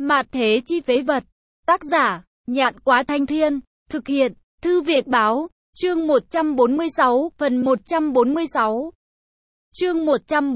Mạt thế chi phế vật. Tác giả, Nhạn Quá Thanh Thiên. Thực hiện, Thư Việt Báo. Chương 146, phần 146. Chương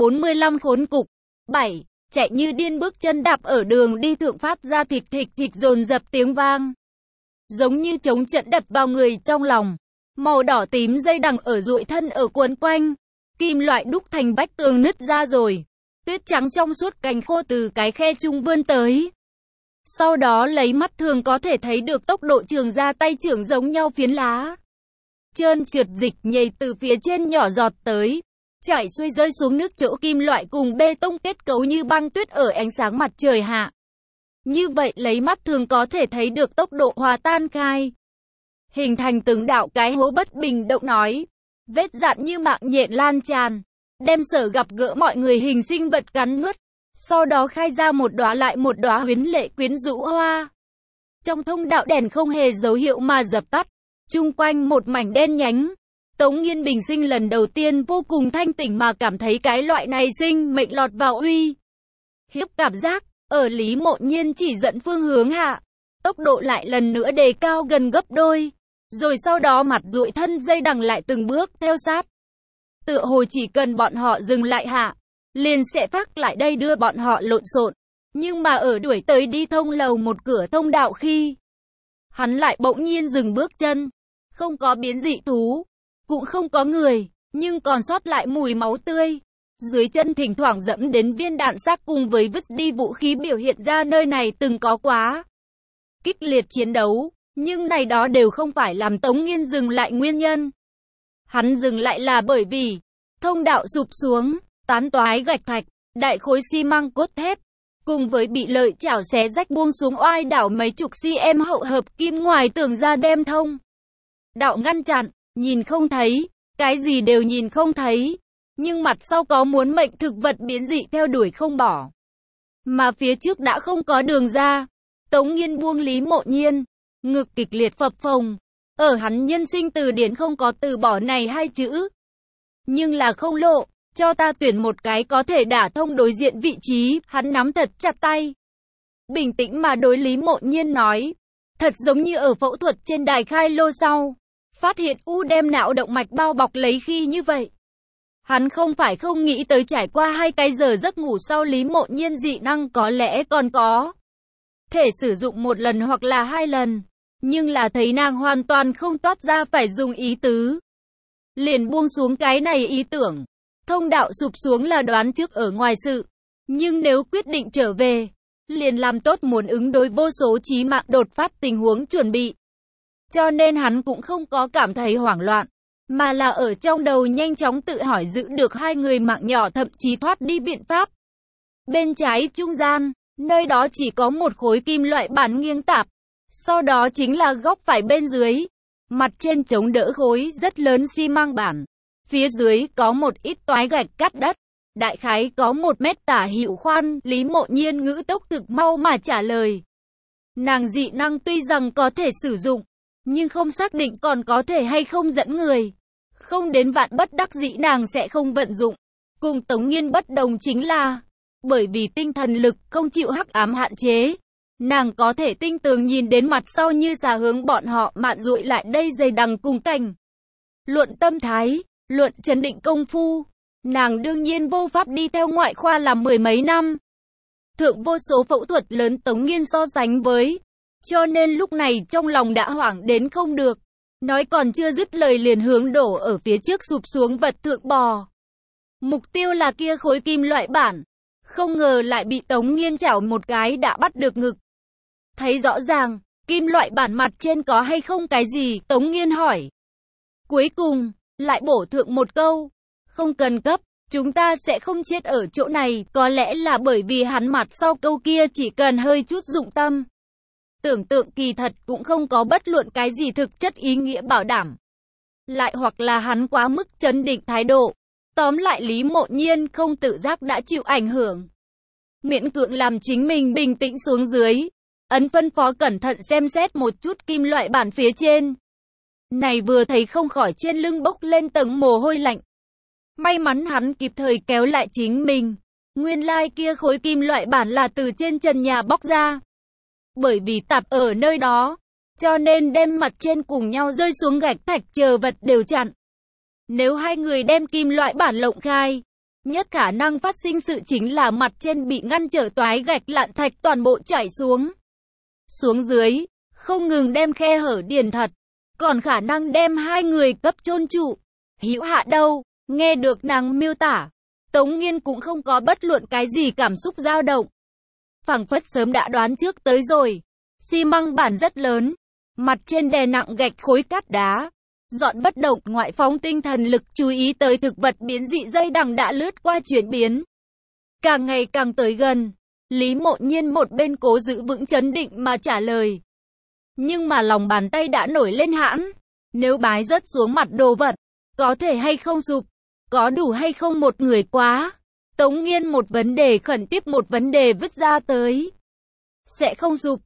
145 khốn cục. 7. Chạy như điên, bước chân đạp ở đường đi thượng phát ra thịt thịt thịt dồn dập tiếng vang. Giống như trống trận đập vào người trong lòng. Màu đỏ tím dây đằng ở duỗi thân ở quấn quanh. Kim loại đúc thành vách tường nứt ra rồi. Tuyết trắng trong suốt cành khô từ cái khe trung vươn tới. Sau đó lấy mắt thường có thể thấy được tốc độ trường ra tay trưởng giống nhau phiến lá. Trơn trượt dịch nhầy từ phía trên nhỏ giọt tới. Chảy xuôi rơi xuống nước chỗ kim loại cùng bê tông kết cấu như băng tuyết ở ánh sáng mặt trời hạ. Như vậy lấy mắt thường có thể thấy được tốc độ hòa tan khai. Hình thành từng đạo cái hố bất bình động nói. Vết dạn như mạng nhện lan tràn. Đem sở gặp gỡ mọi người hình sinh vật cắn nuốt. Sau đó khai ra một đóa lại một đóa huyến lệ quyến rũ hoa. Trong thông đạo đèn không hề dấu hiệu mà dập tắt. Chung quanh một mảnh đen nhánh. Tống Nghiên bình sinh lần đầu tiên vô cùng thanh tỉnh mà cảm thấy cái loại này sinh mệnh lọt vào uy hiếp cảm giác. Ở Lý Mộ Nhiên chỉ dẫn phương hướng hạ. Tốc độ lại lần nữa đề cao gần gấp đôi. Rồi sau đó mặt duỗi thân dây đằng lại từng bước theo sát. Tựa hồ chỉ cần bọn họ dừng lại hạ, liền sẽ phát lại đây đưa bọn họ lộn xộn. Nhưng mà ở đuổi tới đi thông lầu một cửa thông đạo khi, hắn lại bỗng nhiên dừng bước chân. Không có biến dị thú, cũng không có người, nhưng còn sót lại mùi máu tươi. Dưới chân thỉnh thoảng dẫm đến viên đạn xác cùng với vứt đi vũ khí biểu hiện ra nơi này từng có quá kịch liệt chiến đấu. Nhưng này đó đều không phải làm Tống Nghiên dừng lại nguyên nhân. Hắn dừng lại là bởi vì thông đạo sụp xuống, tán toái gạch thạch, đại khối xi măng cốt thép, cùng với bị lợi chảo xé rách buông xuống oai đảo mấy chục cm hậu hợp kim ngoài tường ra đem thông đạo ngăn chặn, nhìn không thấy, cái gì đều nhìn không thấy. Nhưng mặt sau có muốn mệnh thực vật biến dị theo đuổi không bỏ. Mà phía trước đã không có đường ra. Tống Nghiên buông Lý Mộ Nhiên, ngực kịch liệt phập phồng. Ở hắn nhân sinh từ điển không có từ bỏ này hai chữ. Nhưng là không lộ, cho ta tuyển một cái có thể đả thông đối diện vị trí. Hắn nắm thật chặt tay, bình tĩnh mà đối Lý Mộ Nhiên nói. Thật giống như ở phẫu thuật trên đài khai lô sau, phát hiện u đem não động mạch bao bọc lấy khi như vậy. Hắn không phải không nghĩ tới trải qua 2 cái giờ giấc ngủ sau Lý Mộ Nhiên dị năng có lẽ còn có thể sử dụng 1 lần hoặc là 2 lần. Nhưng là thấy nàng hoàn toàn không toát ra phải dùng ý tứ. Liền buông xuống cái này ý tưởng. Thông đạo sụp xuống là đoán trước ở ngoài sự. Nhưng nếu quyết định trở về, liền làm tốt muốn ứng đối vô số chí mạng đột phát tình huống chuẩn bị. Cho nên hắn cũng không có cảm thấy hoảng loạn. Mà là ở trong đầu nhanh chóng tự hỏi giữ được 2 người mạng nhỏ thậm chí thoát đi biện pháp. Bên trái trung gian, nơi đó chỉ có một khối kim loại bản nghiêng tạp. Sau đó chính là góc phải bên dưới. Mặt trên chống đỡ khối rất lớn xi măng bản. Phía dưới có một ít toái gạch cắt đất. Đại khái có 1 mét tả hữu khoan. Lý Mộ Nhiên ngữ tốc thực mau mà trả lời. Nàng dị năng tuy rằng có thể sử dụng, nhưng không xác định còn có thể hay không dẫn người. Không đến vạn bất đắc dĩ nàng sẽ không vận dụng. Cùng Tống Nghiên bất đồng chính là, bởi vì tinh thần lực không chịu hắc ám hạn chế, nàng có thể tinh tường nhìn đến mặt sau như xà hướng bọn họ mạn dụi lại đây dày đằng cùng cảnh. Luận tâm thái, luận chấn định công phu, nàng đương nhiên vô pháp đi theo ngoại khoa làm 10 mấy năm. Thượng vô số phẫu thuật lớn Tống Nghiên so sánh với, cho nên lúc này trong lòng đã hoảng đến không được. Nói còn chưa dứt lời liền hướng đổ ở phía trước sụp xuống vật thượng bò. Mục tiêu là kia khối kim loại bản. Không ngờ lại bị Tống Nghiên chảo một cái đã bắt được ngực. Thấy rõ ràng, kim loại bản mặt trên có hay không cái gì, Tống Nghiên hỏi. Cuối cùng, lại bổ thượng một câu. Không cần cấp, chúng ta sẽ không chết ở chỗ này. Có lẽ là bởi vì hắn mặt sau câu kia chỉ cần hơi chút dụng tâm. Tưởng tượng kỳ thật cũng không có bất luận cái gì thực chất ý nghĩa bảo đảm. Lại hoặc là hắn quá mức chấn định thái độ. Tóm lại Lý Mộ Nhiên không tự giác đã chịu ảnh hưởng. Miễn cưỡng làm chính mình bình tĩnh xuống dưới. Ấn phân phó cẩn thận xem xét một chút kim loại bản phía trên. Này vừa thấy không khỏi trên lưng bốc lên tầng mồ hôi lạnh. May mắn hắn kịp thời kéo lại chính mình. Nguyên lai kia khối kim loại bản là từ trên trần nhà bóc ra. Bởi vì tạp ở nơi đó, cho nên đem mặt trên cùng nhau rơi xuống gạch thạch chờ vật đều chặn. Nếu hai người đem kim loại bản lộng khai, nhất khả năng phát sinh sự chính là mặt trên bị ngăn trở toái gạch lạn thạch toàn bộ chảy xuống. Xuống dưới, không ngừng đem khe hở điền thật, còn khả năng đem hai người cấp chôn trụ. Hữu Hạ đâu, nghe được nàng miêu tả, Tống Nghiên cũng không có bất luận cái gì cảm xúc dao động. Phảng phất sớm đã đoán trước tới rồi. Xi măng bản rất lớn, mặt trên đè nặng gạch khối cát đá. Dọn bất động, ngoại phóng tinh thần lực chú ý tới thực vật biến dị dây đằng đã lướt qua chuyển biến. Càng ngày càng tới gần, Lý Mộ Nhiên một bên cố giữ vững chấn định mà trả lời. Nhưng mà lòng bàn tay đã nổi lên hãn. Nếu bái rớt xuống mặt đồ vật, có thể hay không sụp, có đủ hay không một người quá. Tống Nghiên một vấn đề khẩn tiếp một vấn đề vứt ra tới. Sẽ không sụp,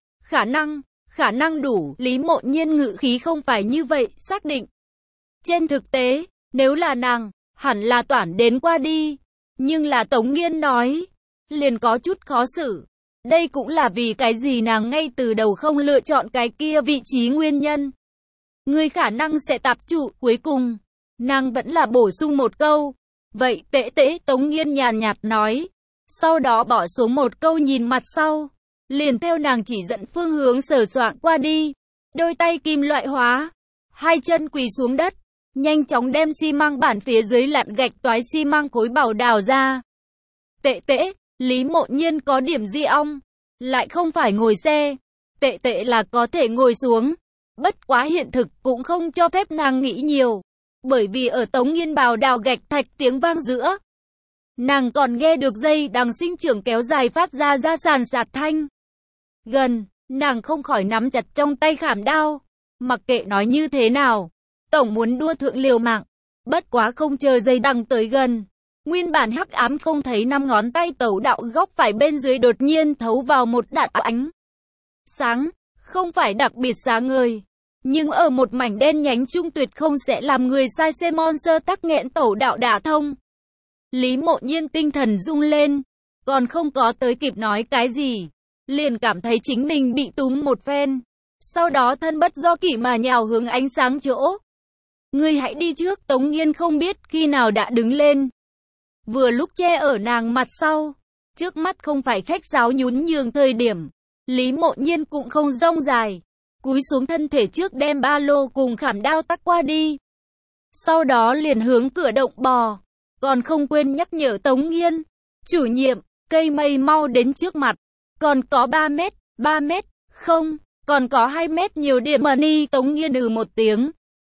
khả năng đủ. Lý Mộ Nhiên ngự khí không phải như vậy, xác định. Trên thực tế, nếu là nàng, hẳn là toản đến qua đi. Nhưng là Tống Nghiên nói, liền có chút khó xử. Đây cũng là vì cái gì nàng ngay từ đầu không lựa chọn cái kia vị trí nguyên nhân. Người khả năng sẽ tạp trụ. Cuối cùng, nàng vẫn là bổ sung một câu. Vậy tệ tệ, Tống Nghiên nhàn nhạt nói. Sau đó bỏ xuống một câu nhìn mặt sau. Liền theo nàng chỉ dẫn phương hướng sờ soạng qua đi. Đôi tay kim loại hóa, hai chân quỳ xuống đất, nhanh chóng đem xi măng bản phía dưới lặn gạch toái xi măng khối bảo đào ra. Tệ tệ, Lý Mộ Nhiên có điểm di ong, lại không phải ngồi xe. Tệ tệ là có thể ngồi xuống. Bất quá hiện thực cũng không cho phép nàng nghĩ nhiều. Bởi vì ở Tống Nghiên bào đào gạch thạch tiếng vang giữa, nàng còn nghe được dây đằng sinh trưởng kéo dài phát ra sàn sạt thanh. Gần, nàng không khỏi nắm chặt trong tay khảm đao. Mặc kệ nói như thế nào, tổng muốn đua thượng liều mạng. Bất quá không chờ dây đằng tới gần, nguyên bản hắc ám không thấy năm ngón tay tẩu đạo góc phải bên dưới đột nhiên thấu vào một đạo ánh sáng, không phải đặc biệt sáng ngời, nhưng ở một mảnh đen nhánh trung tuyệt không sẽ làm người sai xe monster tắc nghẽn tẩu đạo đả thông. Lý Mộ Nhiên tinh thần rung lên, còn không có tới kịp nói cái gì, liền cảm thấy chính mình bị túm một phen, sau đó thân bất do kỷ mà nhào hướng ánh sáng chỗ. Ngươi hãy đi trước. Tống Nghiên không biết khi nào đã đứng lên, vừa lúc che ở nàng mặt sau. Trước mắt không phải khách sáo nhún nhường thời điểm. Lý Mộ Nhiên cũng không rông dài, cúi xuống thân thể trước đem ba lô cùng khảm đao tắc qua đi. Sau đó liền hướng cửa động bò, còn không quên nhắc nhở Tống Nghiên. Chủ nhiệm, cây mây mau đến trước mặt, còn có 3 mét, không, còn có 2 mét nhiều điểm mà ni. Tống Nghiên một tiếng.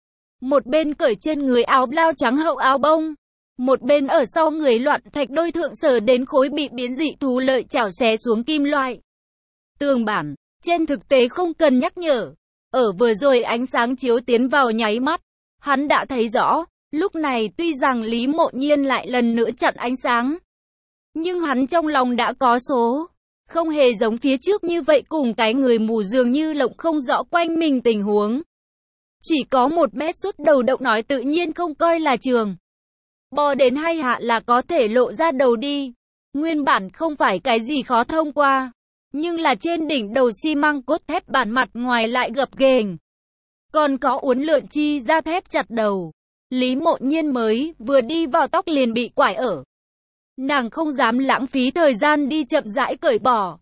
Một bên cởi trên người áo blau trắng hậu áo bông, một bên ở sau người loạn thạch đôi thượng sở đến khối bị biến dị thú lợi chảo xé xuống kim loại. Tường bản, trên thực tế không cần nhắc nhở. Ở vừa rồi ánh sáng chiếu tiến vào nháy mắt, hắn đã thấy rõ. Lúc này tuy rằng Lý Mộ Nhiên lại lần nữa chặn ánh sáng, nhưng hắn trong lòng đã có số. Không hề giống phía trước như vậy cùng cái người mù dường như lộng không rõ quanh mình tình huống. Chỉ có 1 mét rút đầu động nói tự nhiên không coi là trường. Bò đến 2 hạ là có thể lộ ra đầu đi. Nguyên bản không phải cái gì khó thông qua, nhưng là trên đỉnh đầu xi măng cốt thép bản mặt ngoài lại gập ghềnh, còn có uốn lượn chi da thép chặt đầu. Lý Mộ Nhiên mới vừa đi vào tóc liền bị quải ở. Nàng không dám lãng phí thời gian đi chậm rãi cởi bỏ.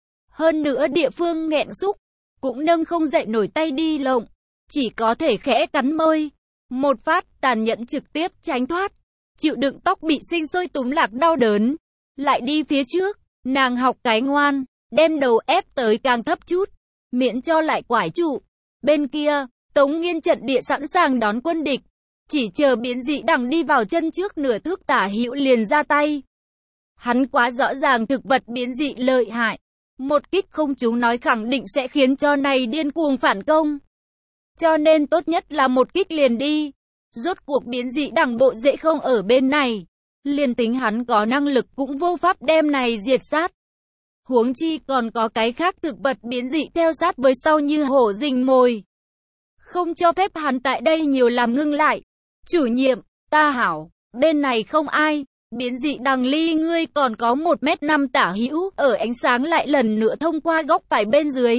Hơn nữa địa phương nghẹn xúc, cũng nâng không dậy nổi tay đi lộng, chỉ có thể khẽ cắn môi. Một phát tàn nhẫn trực tiếp tránh thoát, chịu đựng tóc bị sinh sôi túm lạc đau đớn. Lại đi phía trước, nàng học cái ngoan, đem đầu ép tới càng thấp chút, miễn cho lại quải trụ. Bên kia, Tống Nghiên trận địa sẵn sàng đón quân địch, chỉ chờ biến dị đằng đi vào chân trước nửa thước tả hữu liền ra tay. Hắn quá rõ ràng thực vật biến dị lợi hại, một kích không trúng nói khẳng định sẽ khiến cho này điên cuồng phản công. Cho nên tốt nhất là một kích liền đi. Rốt cuộc biến dị đằng bộ dễ không ở bên này, liền tính hắn có năng lực cũng vô pháp đem này diệt sát. Huống chi còn có cái khác thực vật biến dị theo sát với sau như hổ rình mồi. Không cho phép hắn tại đây nhiều làm ngưng lại. Chủ nhiệm, ta hảo, bên này không ai. Biến dị đằng ly ngươi còn có 1m5 tả hữu, ở ánh sáng lại lần nữa thông qua góc phải bên dưới.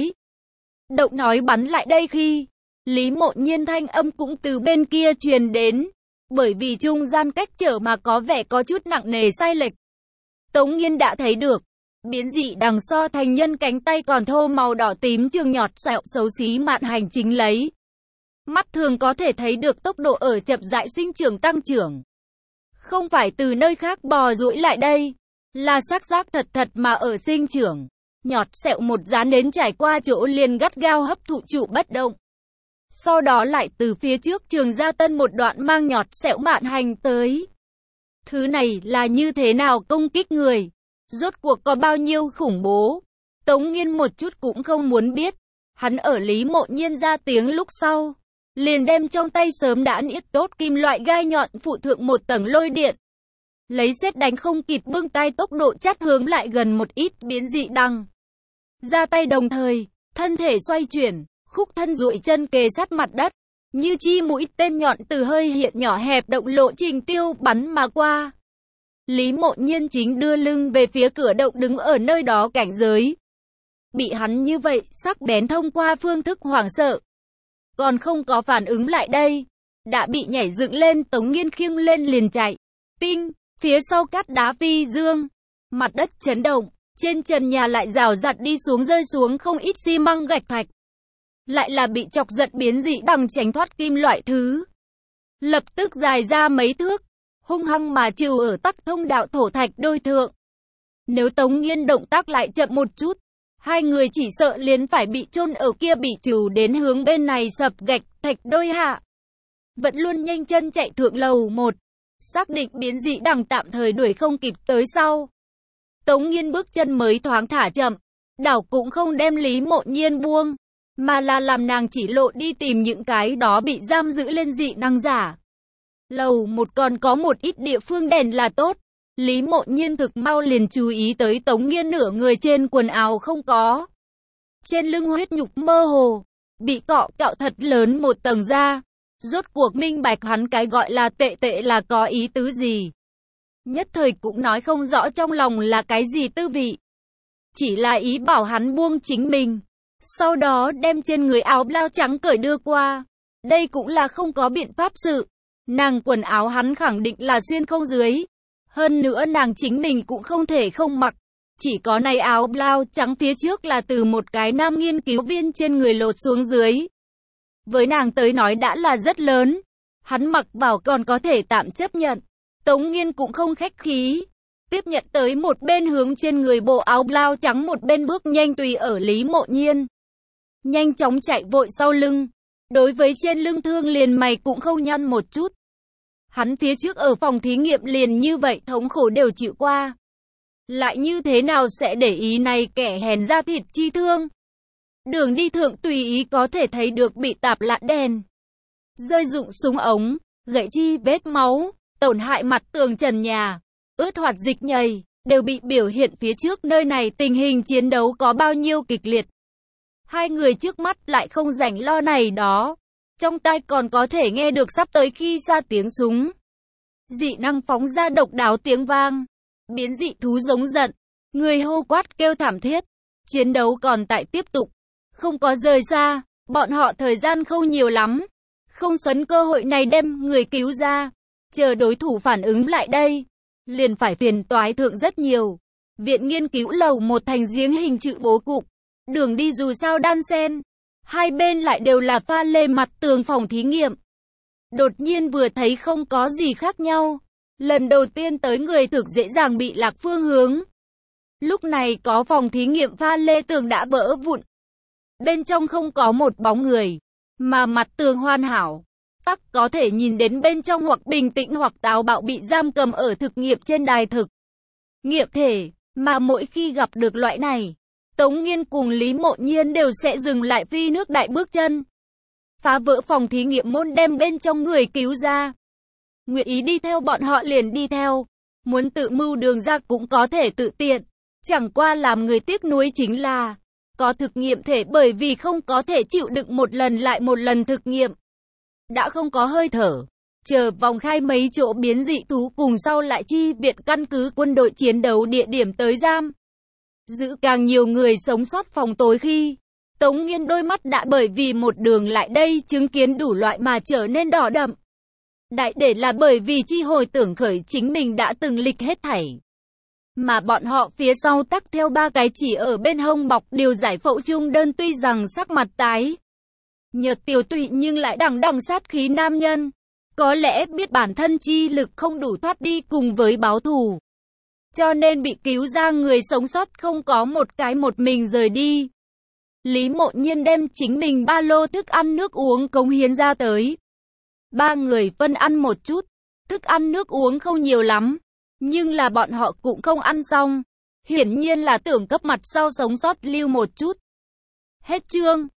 Động nói bắn lại đây khi Lý Mộ Nhiên thanh âm cũng từ bên kia truyền đến, bởi vì trung gian cách trở mà có vẻ có chút nặng nề sai lệch. Tống Nghiên đã thấy được, biến dị đằng so thành nhân cánh tay còn thô màu đỏ tím trường nhọt sẹo xấu xí mạn hành chính lấy. Mắt thường có thể thấy được tốc độ ở chậm rãi sinh trưởng tăng trưởng. Không phải từ nơi khác bò duỗi lại đây, là sắc giác thật thật mà ở sinh trưởng. Nhọt sẹo một dán đến trải qua chỗ liền gắt gao hấp thụ trụ bất động. Sau đó lại từ phía trước trường ra tân một đoạn mang nhọt sẹo mạn hành tới. Thứ này là như thế nào công kích người? Rốt cuộc có bao nhiêu khủng bố? Tống Nghiên một chút cũng không muốn biết. Hắn ở Lý Mộ Nhiên ra tiếng lúc sau, liền đem trong tay sớm đã niết tốt kim loại gai nhọn phụ thượng một tầng lôi điện. Lấy sét đánh không kịp bưng tay tốc độ chắt hướng lại gần một ít biến dị đằng. Ra tay đồng thời, thân thể xoay chuyển, khúc thân duỗi chân kề sát mặt đất, như chi mũi tên nhọn từ hơi hiện nhỏ hẹp động lộ trình tiêu bắn mà qua. Lý Mộ Nhiên chính đưa lưng về phía cửa động đứng ở nơi đó cảnh giới. Bị hắn như vậy, sắc bén thông qua phương thức hoảng sợ. Còn không có phản ứng lại đây, đã bị nhảy dựng lên. Tống Nghiên khiêng lên liền chạy. Ping, phía sau cát đá phi dương, mặt đất chấn động, trên trần nhà lại rào rạt đi xuống rơi xuống không ít xi măng gạch thạch. Lại là bị chọc giận biến dị đằng tránh thoát kim loại thứ. Lập tức dài ra mấy thước, hung hăng mà trừ ở tắc thông đạo thổ thạch đôi thượng. Nếu Tống Nghiên động tác lại chậm một chút, hai người chỉ sợ liền phải bị chôn ở kia bị trừ đến hướng bên này sập gạch thạch đôi hạ. Vẫn luôn nhanh chân chạy thượng lầu 1, xác định biến dị đằng tạm thời đuổi không kịp tới sau. Tống Nghiên bước chân mới thoáng thả chậm, đảo cũng không đem Lý Mộ Nhiên buông, mà là làm nàng chỉ lộ đi tìm những cái đó bị giam giữ lên dị năng giả. Lầu 1 còn có một ít địa phương đèn là tốt. Lý Mộ Nhiên thực mau liền chú ý tới Tống Nghiên nửa người trên quần áo không có. Trên lưng huyết nhục mơ hồ, bị cọ cạo thật lớn một tầng da. Rốt cuộc minh bạch hắn cái gọi là tệ tệ là có ý tứ gì. Nhất thời cũng nói không rõ trong lòng là cái gì tư vị. Chỉ là ý bảo hắn buông chính mình. Sau đó đem trên người áo blau trắng cởi đưa qua. Đây cũng là không có biện pháp sự. Nàng quần áo hắn khẳng định là xuyên không dưới. Hơn nữa nàng chính mình cũng không thể không mặc. Chỉ có này áo blau trắng phía trước là từ một cái nam nghiên cứu viên trên người lột xuống dưới. Với nàng tới nói đã là rất lớn. Hắn mặc vào còn có thể tạm chấp nhận. Tống Nghiên cũng không khách khí. Tiếp nhận tới một bên hướng trên người bộ áo blau trắng một bên bước nhanh tùy ở Lý Mộ Nhiên. Nhanh chóng chạy vội sau lưng. Đối với trên lưng thương liền mày cũng không nhăn một chút. Hắn phía trước ở phòng thí nghiệm liền như vậy thống khổ đều chịu qua. Lại như thế nào sẽ để ý này kẻ hèn da thịt chi thương. Đường đi thượng tùy ý có thể thấy được bị tạp lạn đèn. Rơi rụng súng ống, gãy chi vết máu, tổn hại mặt tường trần nhà, ướt hoạt dịch nhầy, đều bị biểu hiện phía trước nơi này tình hình chiến đấu có bao nhiêu kịch liệt. Hai người trước mắt lại không rảnh lo này đó. Trong tai còn có thể nghe được sắp tới khi ra tiếng súng. Dị năng phóng ra độc đáo tiếng vang. Biến dị thú giống giận. Người hô quát kêu thảm thiết. Chiến đấu còn tại tiếp tục. Không có rời xa. Bọn họ thời gian không nhiều lắm. Không sấn cơ hội này đem người cứu ra. Chờ đối thủ phản ứng lại đây. Liền phải phiền toái thượng rất nhiều. Viện nghiên cứu lầu 1 thành giếng hình chữ bố cục. Đường đi dù sao đan xen. Hai bên lại đều là pha lê mặt tường phòng thí nghiệm. Đột nhiên vừa thấy không có gì khác nhau. Lần đầu tiên tới người thực dễ dàng bị lạc phương hướng. Lúc này có phòng thí nghiệm pha lê tường đã vỡ vụn. Bên trong không có một bóng người. Mà mặt tường hoàn hảo. Tắc có thể nhìn đến bên trong hoặc bình tĩnh hoặc táo bạo bị giam cầm ở thực nghiệm trên đài thực nghiệm thể. Mà mỗi khi gặp được loại này, Tống Nghiên cùng Lý Mộ Nhiên đều sẽ dừng lại phi nước đại bước chân. Phá vỡ phòng thí nghiệm môn đem bên trong người cứu ra. Nguyện ý đi theo bọn họ liền đi theo. Muốn tự mưu đường ra cũng có thể tự tiện. Chẳng qua làm người tiếc nuối chính là có thực nghiệm thể bởi vì không có thể chịu đựng một lần lại một lần thực nghiệm. Đã không có hơi thở. chờ vòng khai mấy chỗ biến dị thú cùng sau lại chi viện căn cứ quân đội chiến đấu địa điểm tới giam giữ càng nhiều người sống sót phòng tối. Khi Tống Nghiên đôi mắt đã bởi vì một đường lại đây chứng kiến đủ loại mà trở nên đỏ đậm. Đại để là bởi vì chi hồi tưởng khởi chính mình đã từng lịch hết thảy. Mà bọn họ phía sau tắc theo ba cái chỉ ở bên hông bọc điều giải phẫu chung đơn, tuy rằng sắc mặt tái nhợt tiều tụy nhưng lại đằng đằng sát khí nam nhân. Có lẽ biết bản thân chi lực không đủ thoát đi cùng với báo thù, cho nên bị cứu ra người sống sót không có một cái một mình rời đi. Lý Mộ Nhiên đem chính mình ba lô thức ăn nước uống cống hiến ra tới. Ba người phân ăn một chút, thức ăn nước uống không nhiều lắm, nhưng là bọn họ cũng không ăn xong. Hiển nhiên là tưởng cấp mặt sau sống sót lưu một chút. Hết chương.